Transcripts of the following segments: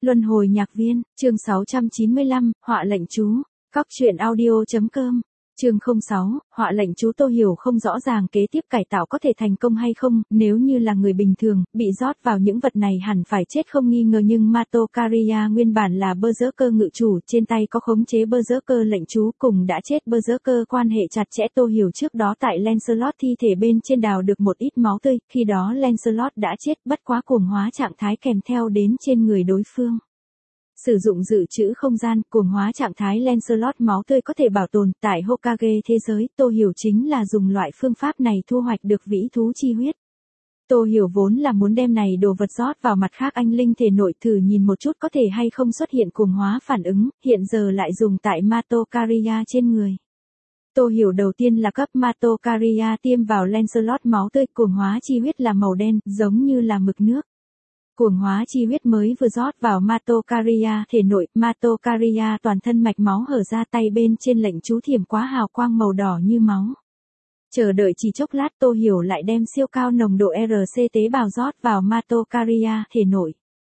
Luân hồi nhạc viên, chương 695, họa lệnh chú. Các truyện audio.com. Chương 06, họa lệnh chú. Tô Hiểu không rõ ràng kế tiếp cải tạo có thể thành công hay không, nếu như là người bình thường, bị rót vào những vật này hẳn phải chết không nghi ngờ, nhưng Matokaria nguyên bản là Berserker ngự chủ, trên tay có khống chế Berserker lệnh chú, cùng đã chết Berserker quan hệ chặt chẽ. Tô Hiểu trước đó tại Lancelot thi thể bên trên đào được một ít máu tươi, khi đó Lancelot đã chết, bất quá cuồng hóa trạng thái kèm theo đến trên người đối phương. Sử dụng dự trữ không gian, cuồng hóa trạng thái Lancelot máu tươi có thể bảo tồn tại Hokage thế giới. Tô Hiểu chính là dùng loại phương pháp này thu hoạch được vĩ thú chi huyết. Tô Hiểu vốn là muốn đem này đồ vật rót vào mặt khác anh linh thể nội thử nhìn một chút có thể hay không xuất hiện cuồng hóa phản ứng, hiện giờ lại dùng tại Matokaria trên người. Tô Hiểu đầu tiên là cấp Matokaria tiêm vào Lancelot máu tươi, cuồng hóa chi huyết là màu đen, giống như là mực nước. Cuồng hóa chi huyết mới vừa rót vào Matokaria thể nội, Matokaria toàn thân mạch máu hở ra, tay bên trên lệnh chú thiểm quá hào quang màu đỏ như máu. Chờ đợi chỉ chốc lát, Tô Hiểu lại đem siêu cao nồng độ RC tế bào rót vào Matokaria thể nội.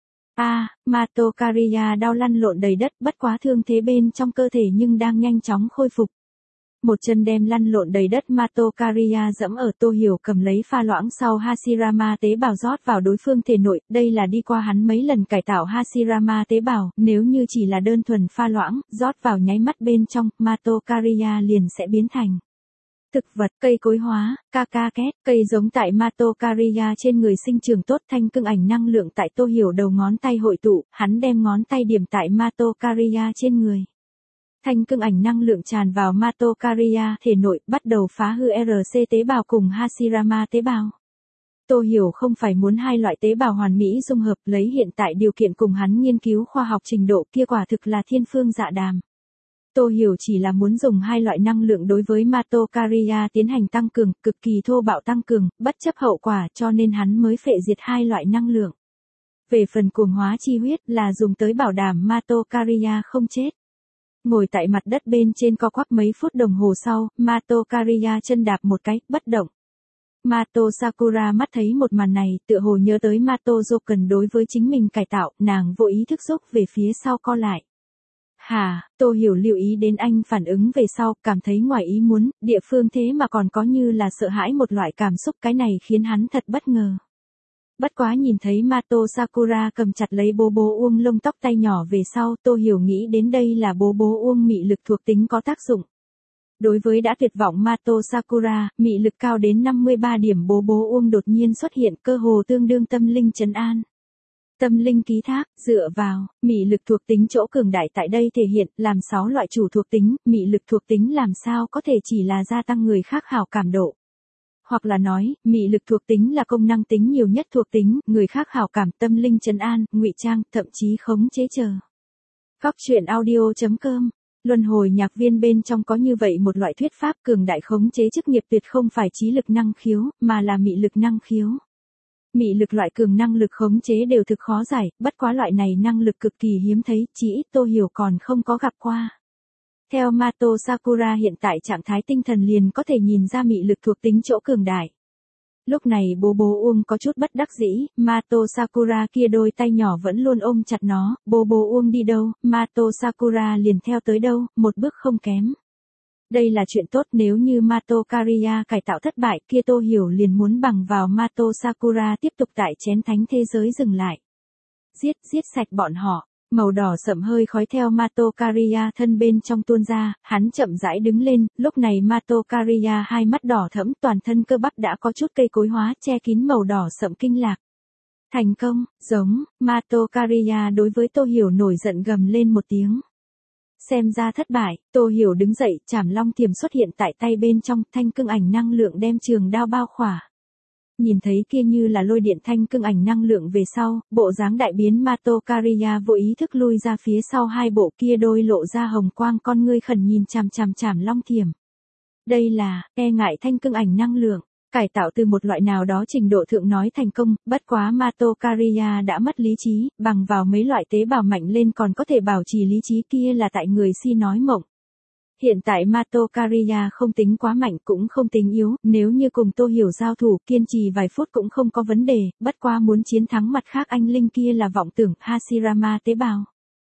Matokaria đau lăn lộn đầy đất, bất quá thương thế bên trong cơ thể nhưng đang nhanh chóng khôi phục. Một chân đem lăn lộn đầy đất Matokaria dẫm ở. Tô Hiểu cầm lấy pha loãng sau Hashirama tế bào rót vào đối phương thể nội, đây là đi qua hắn mấy lần cải tạo Hashirama tế bào, nếu như chỉ là đơn thuần pha loãng, rót vào nháy mắt bên trong, Matokaria liền sẽ biến thành thực vật, cây cối hóa, két, cây giống tại Matokaria trên người sinh trưởng tốt. Thanh cương ảnh năng lượng tại Tô Hiểu đầu ngón tay hội tụ, hắn đem ngón tay điểm tại Matokaria trên người. Thanh cương ảnh năng lượng tràn vào Matokaria thể nội, bắt đầu phá hư RC tế bào cùng Hashirama tế bào. Tô Hiểu không phải muốn hai loại tế bào hoàn mỹ dung hợp, lấy hiện tại điều kiện cùng hắn nghiên cứu khoa học trình độ kia quả thực là thiên phương dạ đàm. Tô Hiểu chỉ là muốn dùng hai loại năng lượng đối với Matokaria tiến hành tăng cường, cực kỳ thô bạo tăng cường, bất chấp hậu quả, cho nên hắn mới phệ diệt hai loại năng lượng. Về phần cuồng hóa chi huyết là dùng tới bảo đảm Matokaria không chết. Ngồi tại mặt đất bên trên co quắp mấy phút đồng hồ sau, Matokaria chân đạp một cái, bất động. Mato Sakura mắt thấy một màn này, tựa hồ nhớ tới Mato Joken đối với chính mình cải tạo, nàng vô ý thức rúc về phía sau co lại. Tô Hiểu lưu ý đến anh phản ứng về sau, cảm thấy ngoài ý muốn, địa phương thế mà còn có như là sợ hãi một loại cảm xúc, cái này khiến hắn thật bất ngờ. Bất quá nhìn thấy Mato Sakura cầm chặt lấy bố bố uông lông tóc tay nhỏ về sau, Tô Hiểu nghĩ đến đây là bố bố uông mị lực thuộc tính có tác dụng. Đối với đã tuyệt vọng Mato Sakura, mị lực cao đến 53 điểm bố bố uông đột nhiên xuất hiện, cơ hồ tương đương tâm linh trấn an. Tâm linh ký thác, dựa vào, mị lực thuộc tính chỗ cường đại tại đây thể hiện, làm 6 loại chủ thuộc tính, mị lực thuộc tính làm sao có thể chỉ là gia tăng người khác hảo cảm độ. Hoặc là nói, mị lực thuộc tính là công năng tính nhiều nhất thuộc tính, người khác hảo cảm, tâm linh trấn an, ngụy trang, thậm chí khống chế chờ. Các truyện audio.com. Luân hồi nhạc viên bên trong có như vậy một loại thuyết pháp, cường đại khống chế chức nghiệp tuyệt không phải trí lực năng khiếu, mà là mị lực năng khiếu. Mị lực loại cường năng lực khống chế đều thực khó giải, bất quá loại này năng lực cực kỳ hiếm thấy, chỉ ít Tô Hiểu còn không có gặp qua. Theo Mato Sakura hiện tại trạng thái tinh thần liền có thể nhìn ra mị lực thuộc tính chỗ cường đại. Lúc này bố bố uông có chút bất đắc dĩ, Mato Sakura kia đôi tay nhỏ vẫn luôn ôm chặt nó, bố bố uông đi đâu, Mato Sakura liền theo tới đâu, một bước không kém. Đây là chuyện tốt, nếu như Matokaria cải tạo thất bại kia Tô Hiểu liền muốn bằng vào Mato Sakura tiếp tục tại chén thánh thế giới dừng lại. Giết sạch bọn họ. Màu đỏ sẫm hơi khói theo Matokaria thân bên trong tuôn ra, hắn chậm rãi đứng lên, lúc này Matokaria hai mắt đỏ thẫm, toàn thân cơ bắp đã có chút cây cối hóa, che kín màu đỏ sẫm kinh lạc. Thành công, giống, Matokaria đối với Tô Hiểu nổi giận gầm lên một tiếng. Xem ra thất bại, Tô Hiểu đứng dậy, chảm long thiềm xuất hiện tại tay bên trong, thanh cương ảnh năng lượng đem trường đao bao khỏa. Nhìn thấy kia như là lôi điện thanh cương ảnh năng lượng về sau, bộ dáng đại biến Matokaria vô ý thức lui ra phía sau hai bộ kia đôi lộ ra hồng quang con ngươi khẩn nhìn chằm long thiềm. Đây là, e ngại thanh cương ảnh năng lượng, cải tạo từ một loại nào đó trình độ thượng nói thành công, bất quá Matokaria đã mất lý trí, bằng vào mấy loại tế bào mạnh lên còn có thể bảo trì lý trí kia là tại người si nói mộng. Hiện tại Mato Kariya không tính quá mạnh cũng không tính yếu, nếu như cùng Tô Hiểu giao thủ kiên trì vài phút cũng không có vấn đề, bất qua muốn chiến thắng mặt khác anh linh kia là vọng tưởng Hashirama tế bào.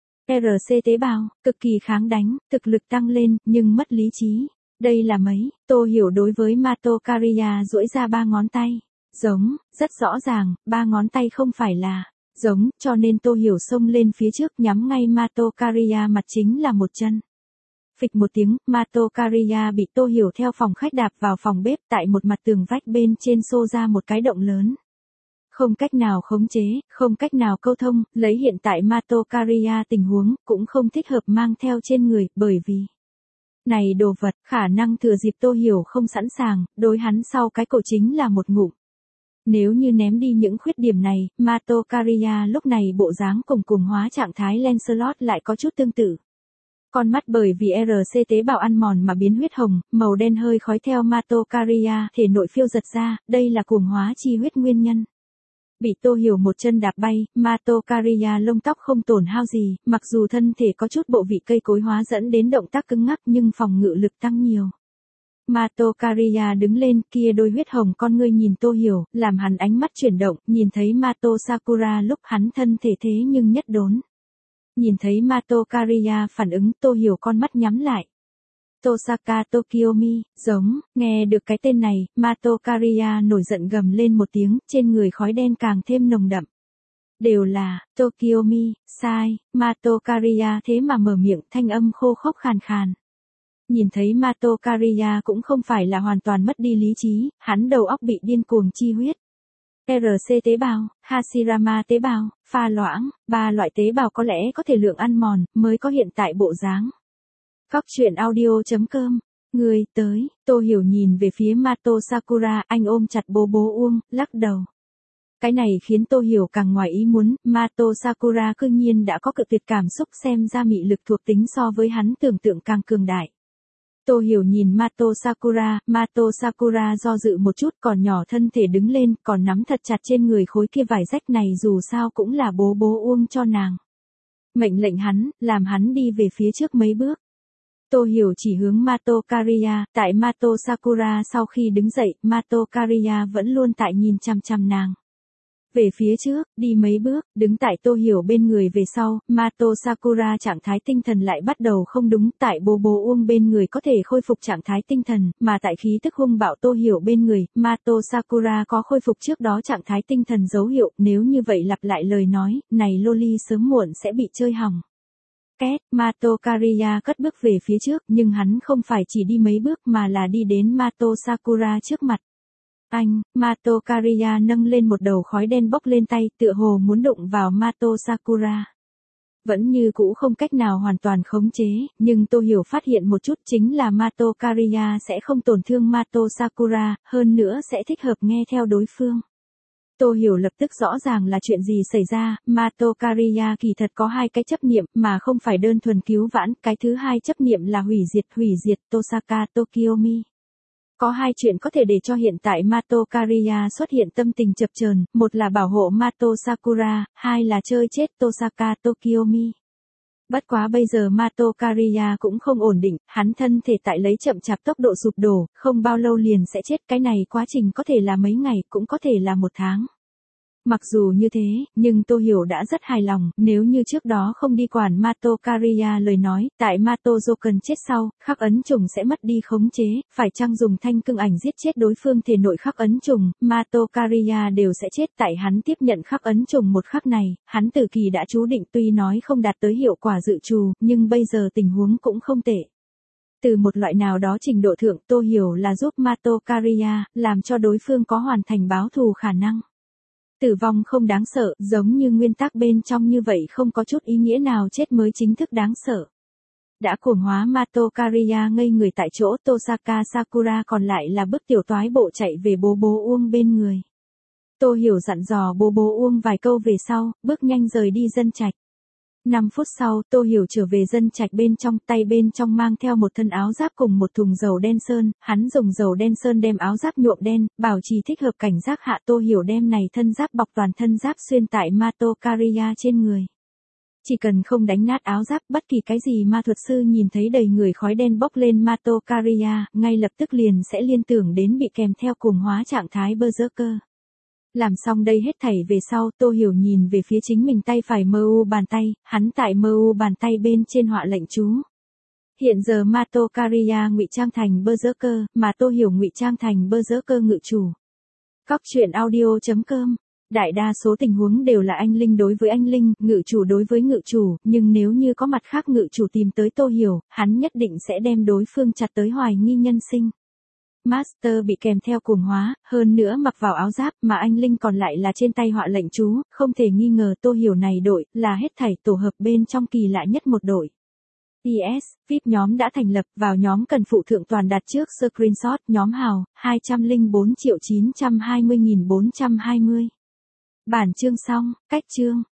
RC tế bào, cực kỳ kháng đánh, thực lực tăng lên, nhưng mất lý trí. Đây là mấy, Tô Hiểu đối với Mato Kariya duỗi ra 3 ngón tay. Giống, rất rõ ràng, 3 ngón tay không phải là giống, cho nên Tô Hiểu xông lên phía trước nhắm ngay Mato Kariya mặt chính là một chân. Phịch một tiếng, Mato Kariya bị Tô Hiểu theo phòng khách đạp vào phòng bếp tại một mặt tường vách bên trên xô ra một cái động lớn. Không cách nào khống chế, không cách nào câu thông, lấy hiện tại Mato Kariya tình huống, cũng không thích hợp mang theo trên người, bởi vì này đồ vật, khả năng thừa dịp Tô Hiểu không sẵn sàng, đối hắn sau cái cổ chính là một ngụm. Nếu như ném đi những khuyết điểm này, Mato Kariya lúc này bộ dáng cùng cuồng hóa trạng thái Lancelot lại có chút tương tự. Con mắt bởi vì RC tế bào ăn mòn mà biến huyết hồng, màu đen hơi khói theo Mato Kariya thể nội phiêu giật ra, đây là cuồng hóa chi huyết nguyên nhân. Bị Tô Hiểu một chân đạp bay, Mato Kariya lông tóc không tổn hao gì, mặc dù thân thể có chút bộ vị cây cối hóa dẫn đến động tác cứng ngắc nhưng phòng ngự lực tăng nhiều. Mato Kariya đứng lên, kia đôi huyết hồng con ngươi nhìn Tô Hiểu, làm hắn ánh mắt chuyển động, nhìn thấy Mato Sakura lúc hắn thân thể thế nhưng nhất đốn. Nhìn thấy Mato Kariya phản ứng, Tô Hiểu con mắt nhắm lại. Tosaka Tokiomi, giống, nghe được cái tên này, Mato Kariya nổi giận gầm lên một tiếng, trên người khói đen càng thêm nồng đậm. Đều là, Tokiomi, sai, Mato Kariya thế mà mở miệng, thanh âm khô khốc khàn khàn. Nhìn thấy Mato Kariya cũng không phải là hoàn toàn mất đi lý trí, hắn đầu óc bị điên cuồng chi huyết. RC tế bào, Hashirama tế bào, pha loãng, 3 loại tế bào có lẽ có thể lượng ăn mòn, mới có hiện tại bộ dáng. Các chuyện audio.com, người tới, Tô Hiểu nhìn về phía Mato Sakura, anh ôm chặt bố Uông, lắc đầu. Cái này khiến Tô Hiểu càng ngoài ý muốn, Mato Sakura cư nhiên đã có cự tuyệt cảm xúc xem ra mị lực thuộc tính so với hắn tưởng tượng càng cường đại. Tô Hiểu nhìn Mato Sakura do dự một chút còn nhỏ thân thể đứng lên còn nắm thật chặt trên người khối kia vải rách này dù sao cũng là bố Uông cho nàng. Mệnh lệnh hắn, làm hắn đi về phía trước mấy bước. Tô Hiểu chỉ hướng Mato Kariya, tại Mato Sakura sau khi đứng dậy, Mato Kariya vẫn luôn tại nhìn chằm chằm nàng. Về phía trước, đi mấy bước, đứng tại Tô Hiểu bên người về sau, Mato Sakura trạng thái tinh thần lại bắt đầu không đúng, tại bố Uông bên người có thể khôi phục trạng thái tinh thần, mà tại khí tức hung bạo Tô Hiểu bên người, Mato Sakura có khôi phục trước đó trạng thái tinh thần dấu hiệu, nếu như vậy lặp lại lời nói, này loli sớm muộn sẽ bị chơi hỏng. Két, Mato Kariya cất bước về phía trước, nhưng hắn không phải chỉ đi mấy bước mà là đi đến Mato Sakura trước mặt. Mato Kariya nâng lên một đầu khói đen bốc lên tay, tựa hồ muốn đụng vào Mato Sakura. Vẫn như cũ không cách nào hoàn toàn khống chế, nhưng Tô Hiểu phát hiện một chút chính là Mato Kariya sẽ không tổn thương Mato Sakura, hơn nữa sẽ thích hợp nghe theo đối phương. Tô Hiểu lập tức rõ ràng là chuyện gì xảy ra, Mato Kariya kỳ thật có 2 cái chấp niệm mà không phải đơn thuần cứu vãn, cái thứ hai chấp niệm là hủy diệt Tosaka Tokiomi. Có 2 chuyện có thể để cho hiện tại Mato Kariya xuất hiện tâm tình chập chờn, một là bảo hộ Mato Sakura, 2 là chơi chết Tosaka Tokiomi. Bất quá bây giờ Mato Kariya cũng không ổn định, hắn thân thể tại lấy chậm chạp tốc độ sụp đổ, không bao lâu liền sẽ chết, cái này quá trình có thể là mấy ngày, cũng có thể là 1 tháng. Mặc dù như thế, nhưng Tô Hiểu đã rất hài lòng, nếu như trước đó không đi quản Mato Kariya lời nói, tại Mato Joken chết sau, khắc ấn trùng sẽ mất đi khống chế, phải chăng dùng thanh cương ảnh giết chết đối phương thể nội khắc ấn trùng, Mato Kariya đều sẽ chết tại hắn tiếp nhận khắc ấn trùng một khắc này, hắn từ kỳ đã chú định tuy nói không đạt tới hiệu quả dự trù, nhưng bây giờ tình huống cũng không tệ. Từ một loại nào đó trình độ thượng Tô Hiểu là giúp Mato Kariya, làm cho đối phương có hoàn thành báo thù khả năng. Tử vong không đáng sợ, giống như nguyên tắc bên trong như vậy không có chút ý nghĩa nào chết mới chính thức đáng sợ. Đã cuồng hóa Mato Kariya ngây người tại chỗ, Tosaka Sakura còn lại là bước tiểu toái bộ chạy về bố Uông bên người. Tô Hiểu dặn dò bố Uông vài câu về sau, bước nhanh rời đi dân trạch. 5 phút sau, Tô Hiểu trở về dân trạch bên trong, tay bên trong mang theo một thân áo giáp cùng một thùng dầu đen sơn, hắn dùng dầu đen sơn đem áo giáp nhuộm đen, bảo trì thích hợp cảnh giác hạ. Tô Hiểu đem này thân giáp bọc toàn thân giáp xuyên tại Mato Kariya trên người. Chỉ cần không đánh nát áo giáp, bất kỳ cái gì ma thuật sư nhìn thấy đầy người khói đen bốc lên Matokaria, ngay lập tức liền sẽ liên tưởng đến bị kèm theo cuồng hóa trạng thái Berserker. Làm xong đây hết thảy về sau, Tô Hiểu nhìn về phía chính mình tay phải mơ u bàn tay, hắn tại mơ u bàn tay bên trên họa lệnh chú. Hiện giờ Matokaria ngụy trang thành Berserker, mà Tô Hiểu ngụy trang thành Berserker ngự chủ. Cóc truyện audio.com. Đại đa số tình huống đều là anh linh đối với anh linh, ngự chủ đối với ngự chủ, nhưng nếu như có mặt khác ngự chủ tìm tới Tô Hiểu, hắn nhất định sẽ đem đối phương chặt tới hoài nghi nhân sinh. Master bị kèm theo cuồng hóa, hơn nữa mặc vào áo giáp mà anh linh còn lại là trên tay họa lệnh chú, không thể nghi ngờ Tô Hiểu này đội là hết thảy tổ hợp bên trong kỳ lạ nhất một đội. PS, VIP nhóm đã thành lập, vào nhóm cần phụ thượng toàn đặt trước screenshot, nhóm hào, 204.920.420. Bản chương xong, cách chương.